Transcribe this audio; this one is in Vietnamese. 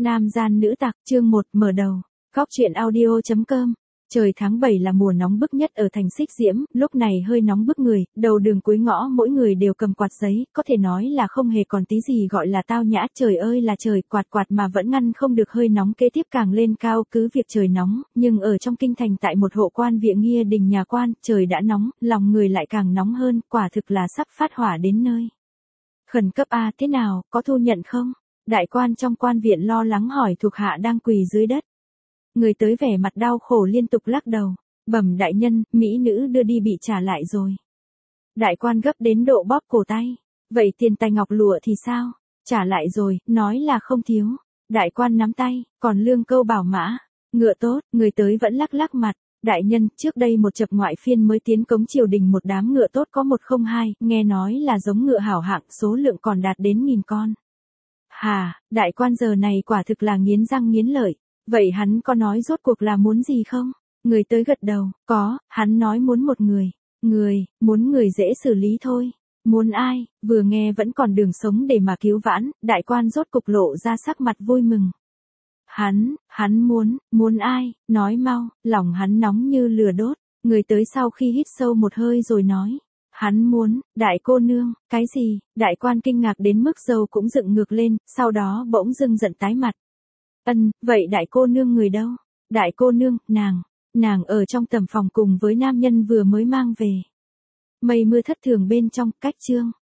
Nam gian nữ tặc, chương 1, mở đầu. Góc truyện audio.com. Trời tháng 7 là mùa nóng bức nhất ở thành Xích Diễm, lúc này hơi nóng bức người, đầu đường cuối ngõ mỗi người đều cầm quạt giấy, có thể nói là không hề còn tí gì gọi là tao nhã. Trời ơi là trời, quạt mà vẫn ngăn không được hơi nóng kế tiếp càng lên cao. Cứ việc trời nóng, nhưng ở trong kinh thành tại một hộ quan Viện Nghia Đình nhà quan, trời đã nóng, lòng người lại càng nóng hơn, quả thực là sắp phát hỏa đến nơi. Khẩn cấp a, thế nào, có thu nhận không? Đại quan trong quan viện lo lắng hỏi thuộc hạ đang quỳ dưới đất. Người tới vẻ mặt đau khổ liên tục lắc đầu. Bẩm đại nhân, mỹ nữ đưa đi bị trả lại rồi. Đại quan gấp đến độ bóp cổ tay. Vậy tiền tài ngọc lụa thì sao? Trả lại rồi, nói là không thiếu. Đại quan nắm tay, còn lương câu bảo mã. Ngựa tốt, người tới vẫn lắc mặt. Đại nhân, trước đây một chập ngoại phiên mới tiến cống triều đình một đám ngựa tốt có 102, nghe nói là giống ngựa hảo hạng, số lượng còn đạt đến 1000 con. Hà, đại quan giờ này quả thực là nghiến răng nghiến lợi. Vậy hắn có nói rốt cuộc là muốn gì không? Người tới gật đầu, có, hắn nói muốn một người. Muốn người dễ xử lý thôi. Muốn ai, vừa nghe vẫn còn đường sống để mà cứu vãn, đại quan rốt cục lộ ra sắc mặt vui mừng. Hắn muốn ai, nói mau, lòng hắn nóng như lửa đốt. Người tới sau khi hít sâu một hơi rồi nói. Hắn muốn, đại cô nương, cái gì? Đại quan kinh ngạc đến mức râu cũng dựng ngược lên, sau đó bỗng dưng giận tái mặt. Vậy đại cô nương người đâu? Đại cô nương, nàng ở trong tầm phòng cùng với nam nhân vừa mới mang về. Mây mưa thất thường bên trong, cách chương.